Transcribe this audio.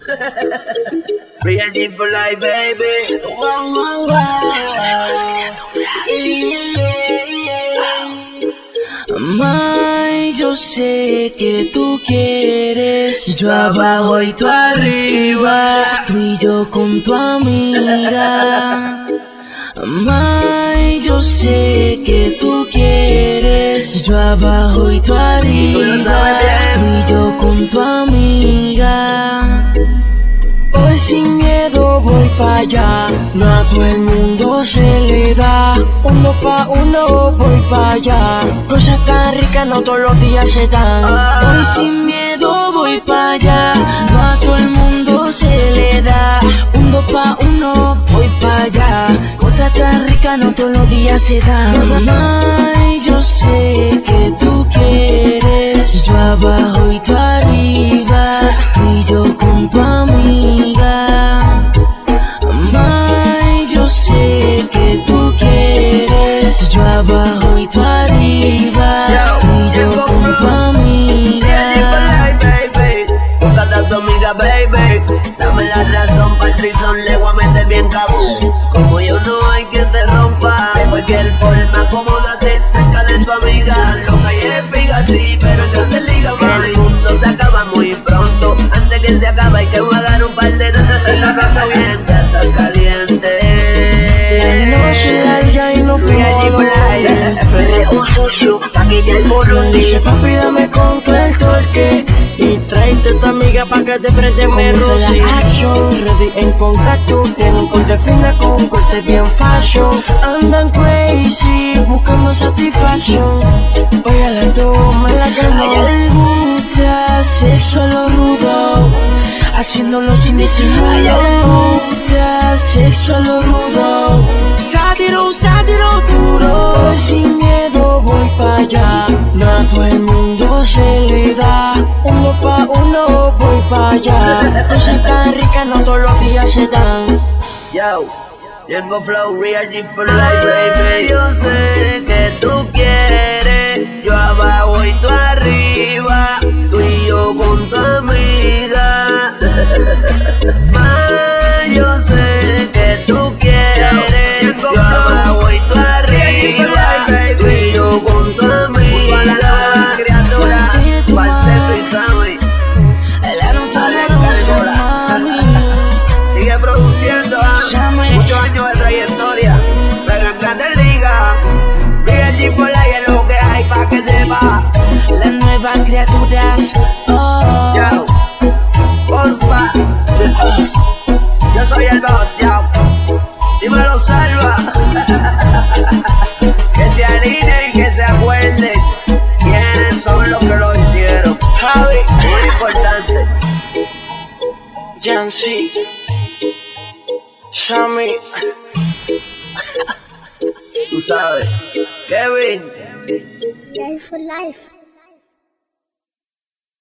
Real G for life, baby. Wow, wow, wow. May, yo sé que tú quieres, yo abajo y tú arriba, tú y yo con tu amiga. May, yo sé que tú quieres, yo abajo y tú arriba, tú y yo con tu amiga. Hoy sin miedo voy pa' allá, no a todo el mundo se le da. Uno pa' uno voy pa' allá, cosas tan ricas no todos los días se dan. Hoy sin miedo voy pa' allá, no a todo el mundo se le da. Uno pa' uno voy pa' allá, cosas tan ricas no todos los días se dan. Ay, yo sé que tú quieres, yo abajo y tú arriba, tú y yo con tu amiga. Ay, yo sé que tú quieres, yo abajo y tú arriba, tú y yo con tu amiga. Búscate a tu amiga, baby. Dame la razón para el trison, le voy a meter bien cabrón. Como yo no hay quien te rompa, de cualquier forma, acomódate cerca de tu amiga. Lo que hay es piga así, pero en grande liga más. El mundo se acaba muy pronto, antes que se acabe hay que jugar un par de noches. La canta bien, ya está caliente. La noche larga y no me dice papi dame con tu el torque y tráete tu amiga pa' que te preste me roce. Action, ready en contacto, tiene un corte fina con un corte bien fashion. Andan crazy, buscando satisfaction. Oye, a la toma la ganó. A ella le gusta sexo a lo rudo, haciéndolo sin disimulo. A ella le gusta sexo a lo rudo, sátiro duro. Sin miedo voy pa' allá, no a todo el mundo se le da. Uno pa' uno voy pa' allá, cosas tan ricas no todos los días se dan. Yo, tengo flow, real G for life, baby. Yo sé que tú quieres, yo abajo y tú arriba, tú y yo con tu amiga. Yo sé que tú quieres, yo abajo y tú arriba, tú y yo con tu amiga. Criatura, Falseto y Sammy, sigue produciendo, muchos años de trayectoria, pero en grandes ligas. Real G for life es lo que hay pa' que sepa. Las nuevas criaturas, oh. Yo, Ospa, yo soy el boss, yo. Dímelo, salva. Que se alineen, que se acuerden quiénes son los que lo hicieron. Javi, Muy importante. Jancy, Sammy. Tú sabes, Kevin. Life for life.